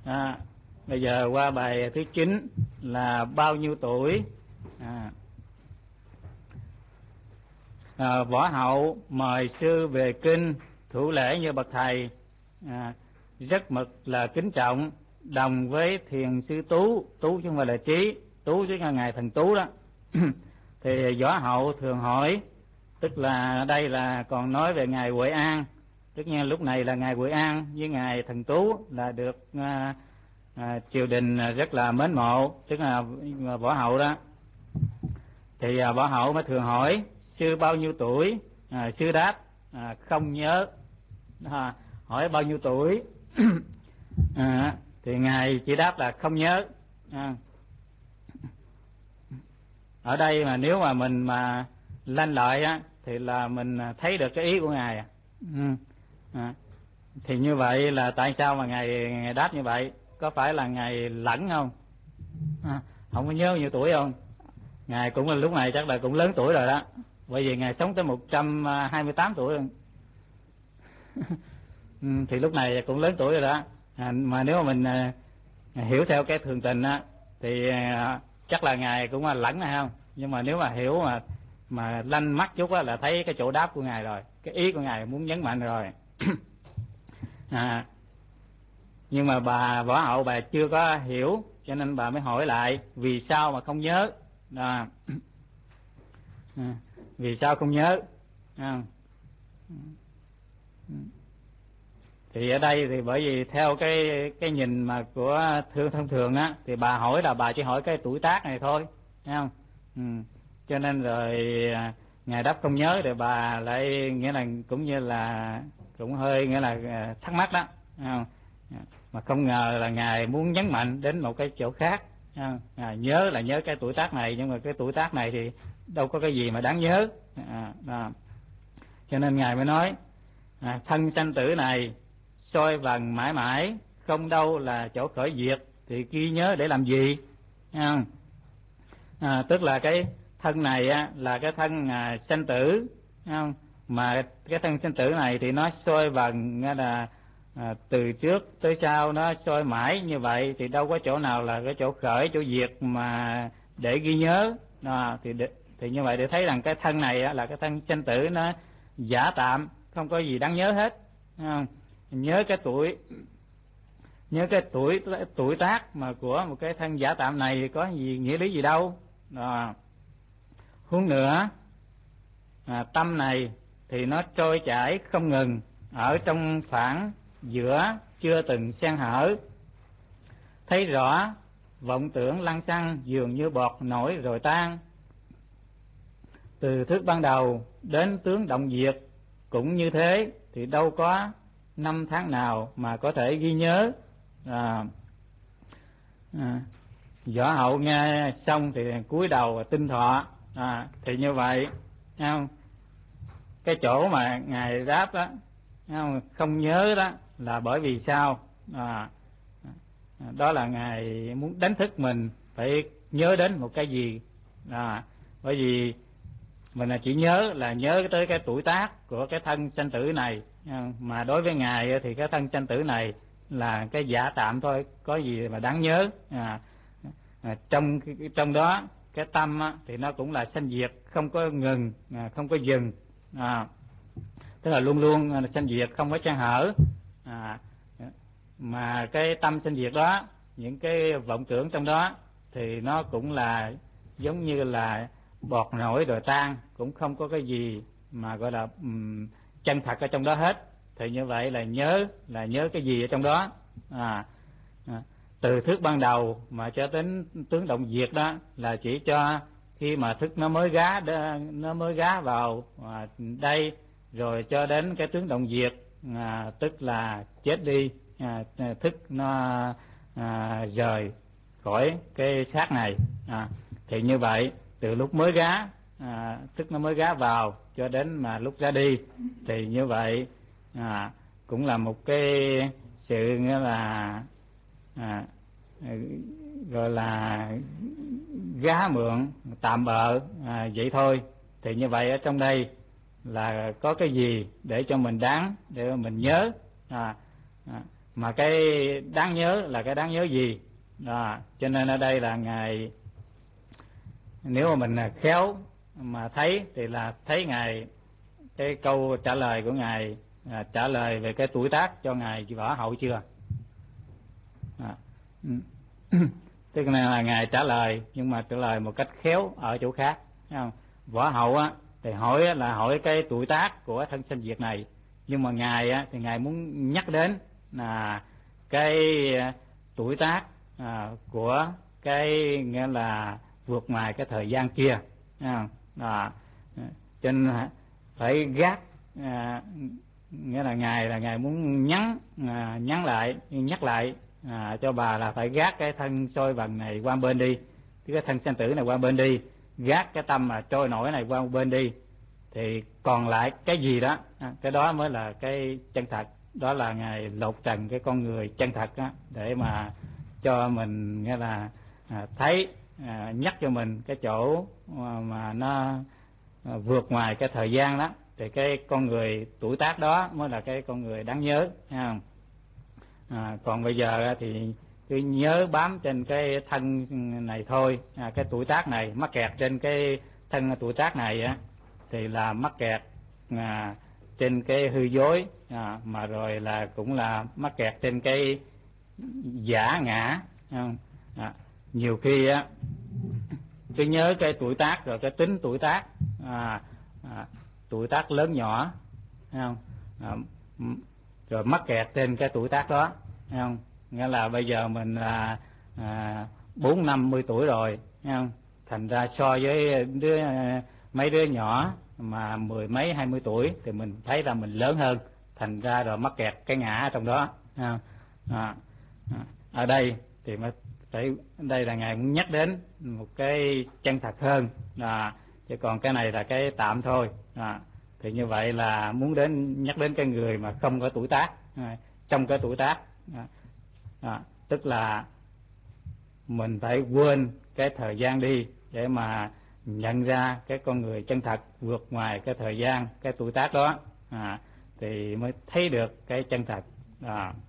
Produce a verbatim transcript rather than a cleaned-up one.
À, bây giờ qua bài thứ chín là bao nhiêu tuổi. À, à, Võ Hậu mời sư về kinh, thủ lễ như bậc thầy, à, rất mực là kính trọng, đồng với thiền sư Tú. Tú chứ không phải là Trí, Tú chứ là ngài thần Tú đó. Thì Võ Hậu thường hỏi, tức là đây là còn nói về ngài Huệ An. Tất nhiên lúc này là ngài Huệ An với ngài thần Tú là được à, à, triều đình rất là mến mộ, tức là Võ Hậu đó. Thì à, Võ Hậu mới thường hỏi sư bao nhiêu tuổi. À, sư đáp à, không nhớ. À, hỏi bao nhiêu tuổi à, thì ngài chỉ đáp là không nhớ. À, ở đây mà nếu mà mình mà lanh lợi á thì là mình thấy được cái ý của ngài. Ừ. À, thì như vậy là tại sao mà ngài, ngài đáp như vậy? Có phải là ngài lẫn không? À, không có nhớ bao nhiêu tuổi không? Ngài cũng là lúc này chắc là cũng lớn tuổi rồi đó, bởi vì ngài sống tới một trăm hai mươi tám tuổi rồi. Ừ, thì lúc này cũng lớn tuổi rồi đó. À, mà nếu mà mình à, hiểu theo cái thường tình á thì à, chắc là ngài cũng là lẫn này không, nhưng mà nếu mà hiểu mà mà lanh mắt chút á là thấy cái chỗ đáp của ngài rồi, cái ý của ngài muốn nhấn mạnh rồi. À, nhưng mà bà Võ Hậu bà chưa có hiểu, cho nên bà mới hỏi lại vì sao mà không nhớ. À, à, vì sao không nhớ. À, thì ở đây thì bởi vì theo cái cái nhìn mà của thương thông thường á thì bà hỏi là bà chỉ hỏi cái tuổi tác này thôi, thấy không? Ừ. Cho nên rồi à, ngài đáp không nhớ thì bà lại nghĩa là cũng như là cũng hơi nghĩa là à, thắc mắc đó, thấy không? Mà không ngờ là ngài muốn nhấn mạnh đến một cái chỗ khác. À, nhớ là nhớ cái tuổi tác này, nhưng mà cái tuổi tác này thì đâu có cái gì mà đáng nhớ. À, à. Cho nên ngài mới nói à, thân sanh tử này soi vần mãi mãi, không đâu là chỗ khởi diệt, thì ghi nhớ để làm gì? À, à, tức là cái thân này á, là cái thân à, sanh tử, không? Mà cái thân sanh tử này thì nó soi vần nghĩa là à, từ trước tới sau nó soi mãi như vậy, thì đâu có chỗ nào là cái chỗ khởi chỗ diệt mà để ghi nhớ. À, thì để, thì như vậy để thấy rằng cái thân này á, là cái thân sanh tử nó giả tạm, không có gì đáng nhớ hết. À, nhớ cái tuổi nhớ cái tuổi tuổi tác mà của một cái thân giả tạm này thì có gì nghĩa lý gì đâu. À, huống nữa à, tâm này thì nó trôi chảy không ngừng ở trong khoảng giữa chưa từng xen hở, thấy rõ vọng tưởng lăng xăng dường như bọt nổi rồi tan, từ thức ban đầu đến tướng động diệt cũng như thế, thì đâu có năm tháng nào mà có thể ghi nhớ. À, à, Võ Hậu nghe xong thì cúi đầu tinh thọ. À, thì như vậy không? Cái chỗ mà ngài đáp đó không, không nhớ đó là bởi vì sao? À, đó là ngài muốn đánh thức mình phải nhớ đến một cái gì. À, bởi vì mình là chỉ nhớ là nhớ tới cái tuổi tác của cái thân sanh tử này, mà đối với ngài thì cái thân sanh tử này là cái giả tạm thôi, có gì mà đáng nhớ. À, à, trong trong đó cái tâm á, thì nó cũng là sanh diệt, không có ngừng, à, không có dừng. À, tức là luôn luôn sanh diệt, không có trang hở. À, mà cái tâm sanh diệt đó, những cái vọng tưởng trong đó thì nó cũng là giống như là bọt nổi rồi tan, cũng không có cái gì mà gọi là um, chân thật ở trong đó hết. Thì như vậy là nhớ là nhớ cái gì ở trong đó. À, à, từ thức ban đầu mà cho đến tướng động diệt đó là chỉ cho khi mà thức nó mới gá nó mới gá vào à, đây, rồi cho đến cái tướng động diệt, à, tức là chết đi, à, thức nó à, rời khỏi cái xác này. À, thì như vậy từ lúc mới gá, à, thức nó mới gá vào cho đến mà lúc ra đi, thì như vậy à, cũng là một cái sự nghĩa là à, gọi là gá mượn tạm bợ, à, vậy thôi. Thì như vậy ở trong đây là có cái gì để cho mình đáng để mình nhớ. À, à, mà cái đáng nhớ là cái đáng nhớ gì đó. Cho nên ở đây là Ngài, nếu mà mình khéo mà thấy thì là thấy Ngài, cái câu trả lời của Ngài à, trả lời về cái tuổi tác cho Ngài Võ Hậu chưa à. Tức là Ngài trả lời nhưng mà trả lời một cách khéo ở chỗ khác, thấy không? Võ Hậu á thì hỏi là hỏi cái tuổi tác của thân sinh Việt này, nhưng mà Ngài á thì Ngài muốn nhắc đến là cái tuổi tác à, của cái nghĩa là vượt ngoài cái thời gian kia, thấy không? À, cho nên phải gác à, nghĩa là Ngài là Ngài muốn nhắn à, nhắn lại nhắc lại à, cho bà là phải gác cái thân sôi vần này qua bên đi, cái thân sanh tử này qua bên đi, gác cái tâm mà trôi nổi này qua bên đi, thì còn lại cái gì đó à, cái đó mới là cái chân thật. Đó là Ngài lột trần cái con người chân thật đó, để mà cho mình nghĩa là à, thấy à, nhắc cho mình cái chỗ mà, mà nó à, vượt ngoài cái thời gian đó, thì cái con người tuổi tác đó mới là cái con người đáng nhớ, thấy không? À, còn bây giờ thì cứ nhớ bám trên cái thân này thôi, à, cái tuổi tác này, mắc kẹt trên cái thân tuổi tác này á, thì là mắc kẹt à, trên cái hư dối à, mà rồi là cũng là mắc kẹt trên cái giả ngã, không? À, nhiều khi á cứ nhớ cái tuổi tác rồi cái tính tuổi tác à, à, tuổi tác lớn nhỏ, thấy không? À, rồi mắc kẹt trên cái tuổi tác đó, thấy không? Nghĩa là bây giờ mình là à, bốn năm mươi tuổi rồi, thấy không? Thành ra so với đứa mấy đứa nhỏ mà mười mấy hai mươi tuổi thì mình thấy là mình lớn hơn, thành ra rồi mắc kẹt cái ngã ở trong đó, thấy không? À, à, ở đây thì mới phải, đây là Ngài muốn nhắc đến một cái chân thật hơn à, chứ còn cái này là cái tạm thôi à. Thì như vậy là muốn đến nhắc đến cái người mà không có tuổi tác à, trong cái tuổi tác à, à, tức là mình phải quên cái thời gian đi để mà nhận ra cái con người chân thật vượt ngoài cái thời gian, cái tuổi tác đó à, thì mới thấy được cái chân thật à.